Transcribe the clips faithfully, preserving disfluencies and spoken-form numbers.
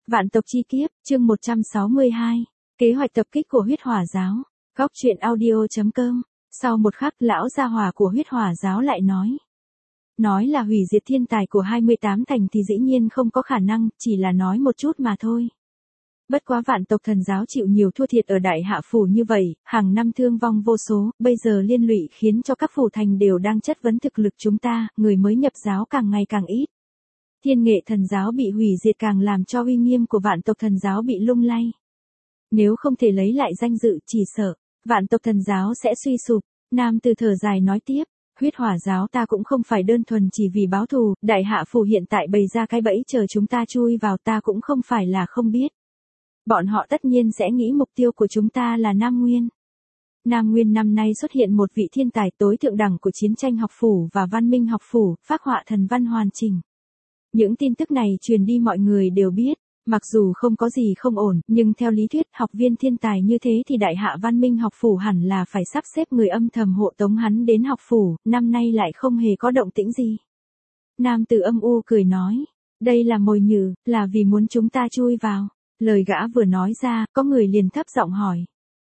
Vạn tộc chi kiếp, chương một trăm sáu mươi hai. Kế hoạch tập kích của huyết hỏa giáo. Góc truyện audio chấm com. Sau một khắc, lão gia hỏa của huyết hỏa giáo lại nói. Nói là hủy diệt thiên tài của hai mươi tám thành thì dĩ nhiên không có khả năng, chỉ là nói một chút mà thôi. Bất quá vạn tộc thần giáo chịu nhiều thua thiệt ở đại hạ phủ như vậy, hàng năm thương vong vô số, bây giờ liên lụy khiến cho các phủ thành đều đang chất vấn thực lực chúng ta, người mới nhập giáo càng ngày càng ít. Thiên nghệ thần giáo bị hủy diệt càng làm cho uy nghiêm của vạn tộc thần giáo bị lung lay. Nếu không thể lấy lại danh dự chỉ sợ, vạn tộc thần giáo sẽ suy sụp. Nam từ thở dài nói tiếp, huyết hỏa giáo ta cũng không phải đơn thuần chỉ vì báo thù, đại hạ phủ hiện tại bày ra cái bẫy chờ chúng ta chui vào ta cũng không phải là không biết. Bọn họ tất nhiên sẽ nghĩ mục tiêu của chúng ta là Nam Nguyên. Nam Nguyên năm nay xuất hiện một vị thiên tài tối thượng đẳng của chiến tranh học phủ và văn minh học phủ, phác họa thần văn hoàn chỉnh. Những tin tức này truyền đi mọi người đều biết, mặc dù không có gì không ổn, nhưng theo lý thuyết học viên thiên tài như thế thì đại hạ văn minh học phủ hẳn là phải sắp xếp người âm thầm hộ tống hắn đến học phủ, năm nay lại không hề có động tĩnh gì. Nam tử âm u cười nói, đây là mồi nhử, là vì muốn chúng ta chui vào. Lời gã vừa nói ra, có người liền thấp giọng hỏi.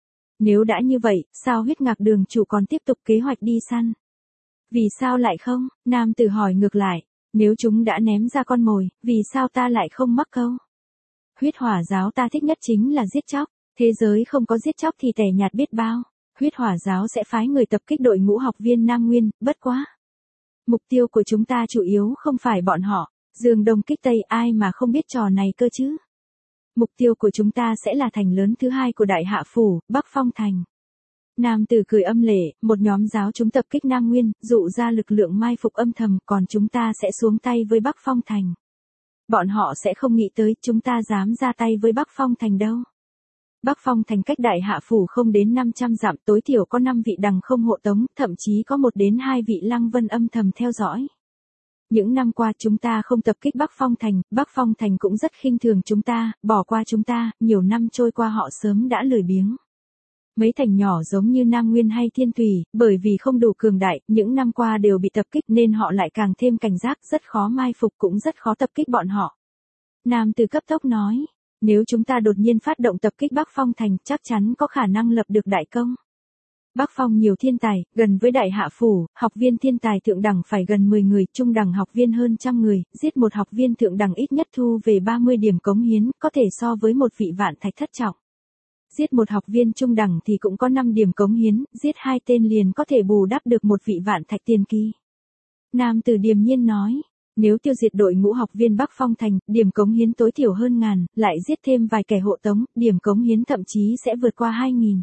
Nếu đã như vậy, sao huyết ngạc đường chủ còn tiếp tục kế hoạch đi săn? Vì sao lại không? Nam tử hỏi ngược lại. Nếu chúng đã ném ra con mồi, vì sao ta lại không mắc câu? Huyết hỏa giáo ta thích nhất chính là giết chóc. Thế giới không có giết chóc thì tẻ nhạt biết bao. Huyết hỏa giáo sẽ phái người tập kích đội ngũ học viên Nam Nguyên, bất quá. Mục tiêu của chúng ta chủ yếu không phải bọn họ. Dương Đông kích Tây ai mà không biết trò này cơ chứ? Mục tiêu của chúng ta sẽ là thành lớn thứ hai của đại hạ phủ, Bắc Phong Thành. Nam tử cười âm lệ, một nhóm giáo chúng tập kích Nam Nguyên, dụ ra lực lượng mai phục âm thầm, còn chúng ta sẽ xuống tay với Bắc Phong Thành. Bọn họ sẽ không nghĩ tới chúng ta dám ra tay với Bắc Phong Thành đâu. Bắc Phong Thành cách đại hạ phủ không đến năm trăm dặm, tối thiểu có năm vị đằng không hộ tống, thậm chí có một đến hai vị lăng vân âm thầm theo dõi. Những năm qua chúng ta không tập kích Bắc Phong Thành, Bắc Phong Thành cũng rất khinh thường chúng ta, bỏ qua chúng ta, nhiều năm trôi qua họ sớm đã lười biếng. Mấy thành nhỏ giống như Nam Nguyên hay Thiên Tùy, bởi vì không đủ cường đại, những năm qua đều bị tập kích nên họ lại càng thêm cảnh giác, rất khó mai phục cũng rất khó tập kích bọn họ. Nam từ cấp tốc nói, nếu chúng ta đột nhiên phát động tập kích Bắc Phong Thành chắc chắn có khả năng lập được đại công. Bắc Phong nhiều thiên tài, gần với đại hạ phủ, học viên thiên tài thượng đẳng phải gần mười người, trung đẳng học viên hơn trăm người, giết một học viên thượng đẳng ít nhất thu về ba mươi điểm cống hiến, có thể so với một vị vạn thạch thất trọng. Giết một học viên trung đẳng thì cũng có năm điểm cống hiến, giết hai tên liền có thể bù đắp được một vị vạn thạch tiền kỳ. Nam tử điềm nhiên nói, nếu tiêu diệt đội ngũ học viên Bắc Phong Thành, điểm cống hiến tối thiểu hơn ngàn, lại giết thêm vài kẻ hộ tống, điểm cống hiến thậm chí sẽ vượt qua hai nghìn.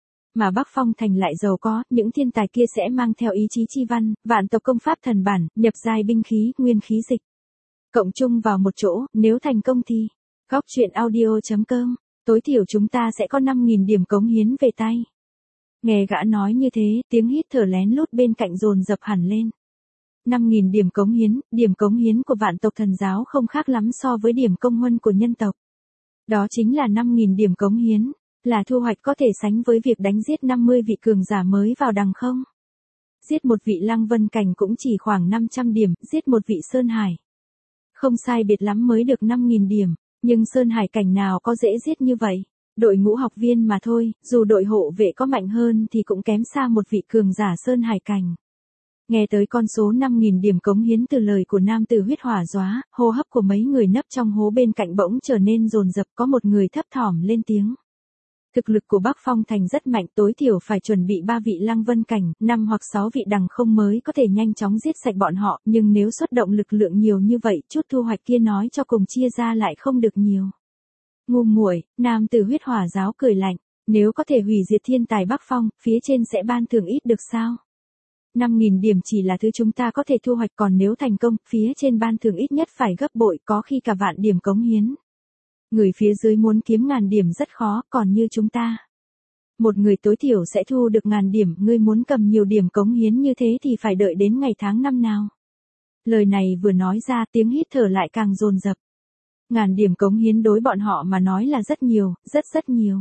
Mà Bắc Phong Thành lại giàu có, những thiên tài kia sẽ mang theo ý chí chi văn, vạn tộc công pháp thần bản, nhập giai binh khí, nguyên khí dịch. Cộng chung vào một chỗ, nếu thành công thì, góc truyện audio chấm com, tối thiểu chúng ta sẽ có năm nghìn điểm cống hiến về tay. Nghe gã nói như thế, tiếng hít thở lén lút bên cạnh dồn dập hẳn lên. năm nghìn điểm cống hiến, điểm cống hiến của vạn tộc thần giáo không khác lắm so với điểm công huân của nhân tộc. Đó chính là năm nghìn điểm cống hiến. Là thu hoạch có thể sánh với việc đánh giết năm mươi vị cường giả mới vào đằng không? Giết một vị lăng vân cảnh cũng chỉ khoảng năm trăm điểm, giết một vị sơn hải. Không sai biệt lắm mới được năm nghìn điểm, nhưng sơn hải cảnh nào có dễ giết như vậy? Đội ngũ học viên mà thôi, dù đội hộ vệ có mạnh hơn thì cũng kém xa một vị cường giả sơn hải cảnh. Nghe tới con số năm nghìn điểm cống hiến từ lời của nam tử huyết hỏa dóa, hô hấp của mấy người nấp trong hố bên cạnh bỗng trở nên dồn dập, có một người thấp thỏm lên tiếng. Thực lực của Bắc Phong Thành rất mạnh, tối thiểu phải chuẩn bị ba vị lăng vân cảnh, năm hoặc sáu vị đằng không mới có thể nhanh chóng giết sạch bọn họ, nhưng nếu xuất động lực lượng nhiều như vậy, chút thu hoạch kia nói cho cùng chia ra lại không được nhiều. Ngu muội, nam tử huyết hỏa giáo cười lạnh, nếu có thể hủy diệt thiên tài Bắc Phong, phía trên sẽ ban thưởng ít được sao? năm nghìn điểm chỉ là thứ chúng ta có thể thu hoạch, còn nếu thành công, phía trên ban thưởng ít nhất phải gấp bội, có khi cả vạn điểm cống hiến. Người phía dưới muốn kiếm ngàn điểm rất khó, còn như chúng ta. Một người tối thiểu sẽ thu được ngàn điểm, ngươi muốn cầm nhiều điểm cống hiến như thế thì phải đợi đến ngày tháng năm nào. Lời này vừa nói ra tiếng hít thở lại càng dồn dập. Ngàn điểm cống hiến đối bọn họ mà nói là rất nhiều, rất rất nhiều.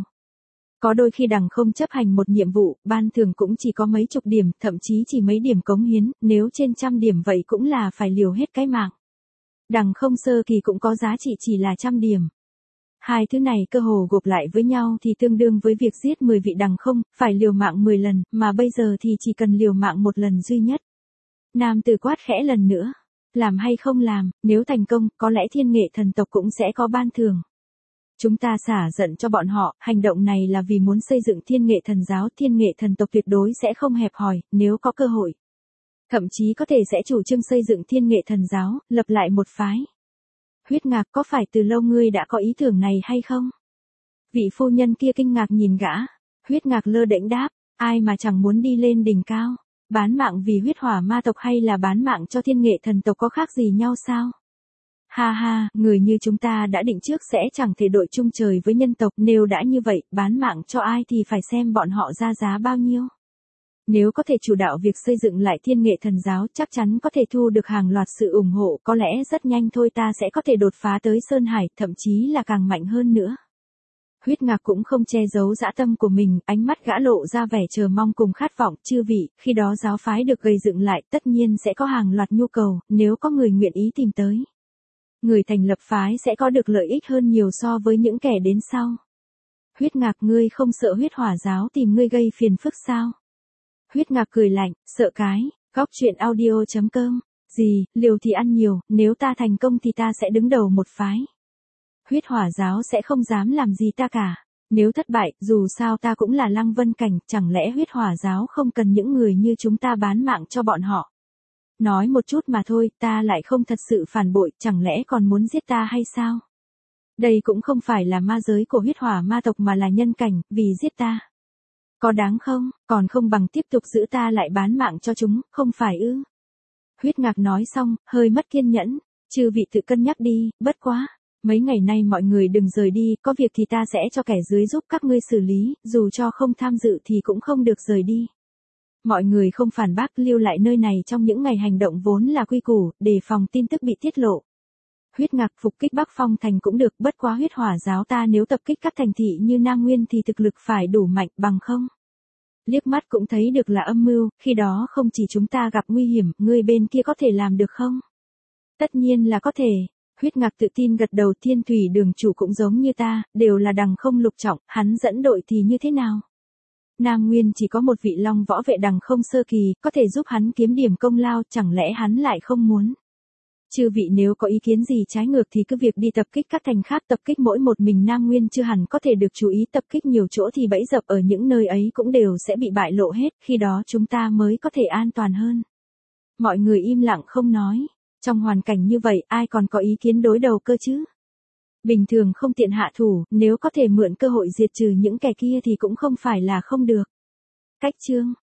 Có đôi khi đằng không chấp hành một nhiệm vụ, ban thưởng cũng chỉ có mấy chục điểm, thậm chí chỉ mấy điểm cống hiến, nếu trên trăm điểm vậy cũng là phải liều hết cái mạng. Đằng không sơ kỳ cũng có giá trị chỉ là trăm điểm. Hai thứ này cơ hồ gộp lại với nhau thì tương đương với việc giết mười vị đằng không, phải liều mạng mười lần, mà bây giờ thì chỉ cần liều mạng một lần duy nhất. Nam tử quát khẽ lần nữa. Làm hay không làm, nếu thành công, có lẽ thiên nghệ thần tộc cũng sẽ có ban thưởng. Chúng ta xả giận cho bọn họ, hành động này là vì muốn xây dựng thiên nghệ thần giáo, thiên nghệ thần tộc tuyệt đối sẽ không hẹp hòi, nếu có cơ hội. Thậm chí có thể sẽ chủ trương xây dựng thiên nghệ thần giáo, lập lại một phái. Huyết Ngạc, có phải từ lâu ngươi đã có ý tưởng này hay không? Vị phu nhân kia kinh ngạc nhìn gã. Huyết Ngạc lơ đễnh đáp, ai mà chẳng muốn đi lên đỉnh cao. Bán mạng vì huyết hỏa ma tộc hay là bán mạng cho thiên nghệ thần tộc có khác gì nhau sao? Ha ha, người như chúng ta đã định trước sẽ chẳng thể đội chung trời với nhân tộc, nếu đã như vậy, bán mạng cho ai thì phải xem bọn họ ra giá bao nhiêu. Nếu có thể chủ đạo việc xây dựng lại thiên nghệ thần giáo, chắc chắn có thể thu được hàng loạt sự ủng hộ, có lẽ rất nhanh thôi ta sẽ có thể đột phá tới Sơn Hải, thậm chí là càng mạnh hơn nữa. Huyết Ngạc cũng không che giấu dã tâm của mình, ánh mắt gã lộ ra vẻ chờ mong cùng khát vọng, chư vị, khi đó giáo phái được gây dựng lại, tất nhiên sẽ có hàng loạt nhu cầu, nếu có người nguyện ý tìm tới. Người thành lập phái sẽ có được lợi ích hơn nhiều so với những kẻ đến sau. Huyết Ngạc, ngươi không sợ huyết hỏa giáo tìm ngươi gây phiền phức sao? Huyết Ngạc cười lạnh, sợ cái, góc truyện audio chấm com, gì, liều thì ăn nhiều, nếu ta thành công thì ta sẽ đứng đầu một phái. Huyết hỏa giáo sẽ không dám làm gì ta cả. Nếu thất bại, dù sao ta cũng là Lăng Vân Cảnh, chẳng lẽ huyết hỏa giáo không cần những người như chúng ta bán mạng cho bọn họ. Nói một chút mà thôi, ta lại không thật sự phản bội, chẳng lẽ còn muốn giết ta hay sao? Đây cũng không phải là ma giới của huyết hỏa ma tộc mà là nhân cảnh, vì giết ta. Có đáng không, còn không bằng tiếp tục giữ ta lại bán mạng cho chúng, không phải ư? Huyết Ngạc nói xong, hơi mất kiên nhẫn, chư vị tự cân nhắc đi, bất quá. Mấy ngày nay mọi người đừng rời đi, có việc thì ta sẽ cho kẻ dưới giúp các ngươi xử lý, dù cho không tham dự thì cũng không được rời đi. Mọi người không phản bác, lưu lại nơi này trong những ngày hành động vốn là quy củ, đề phòng tin tức bị tiết lộ. Huyết Ngạc, phục kích Bắc Phong thành cũng được, bất quá huyết hỏa giáo ta nếu tập kích các thành thị như Nam Nguyên thì thực lực phải đủ mạnh, bằng không? Liếc mắt cũng thấy được là âm mưu, khi đó không chỉ chúng ta gặp nguy hiểm, người bên kia có thể làm được không? Tất nhiên là có thể. Huyết Ngạc tự tin gật đầu, Thiên Thủy Đường chủ cũng giống như ta, đều là đằng không lục trọng, hắn dẫn đội thì như thế nào? Nam Nguyên chỉ có một vị long võ vệ đằng không sơ kỳ, có thể giúp hắn kiếm điểm công lao, chẳng lẽ hắn lại không muốn? Chư vị nếu có ý kiến gì trái ngược thì cứ việc đi tập kích các thành khác, tập kích mỗi một mình Nam Nguyên chưa hẳn có thể được chú ý, tập kích nhiều chỗ thì bẫy dập ở những nơi ấy cũng đều sẽ bị bại lộ hết, khi đó chúng ta mới có thể an toàn hơn. Mọi người im lặng không nói. Trong hoàn cảnh như vậy, ai còn có ý kiến đối đầu cơ chứ? Bình thường không tiện hạ thủ, nếu có thể mượn cơ hội diệt trừ những kẻ kia thì cũng không phải là không được. Cách chương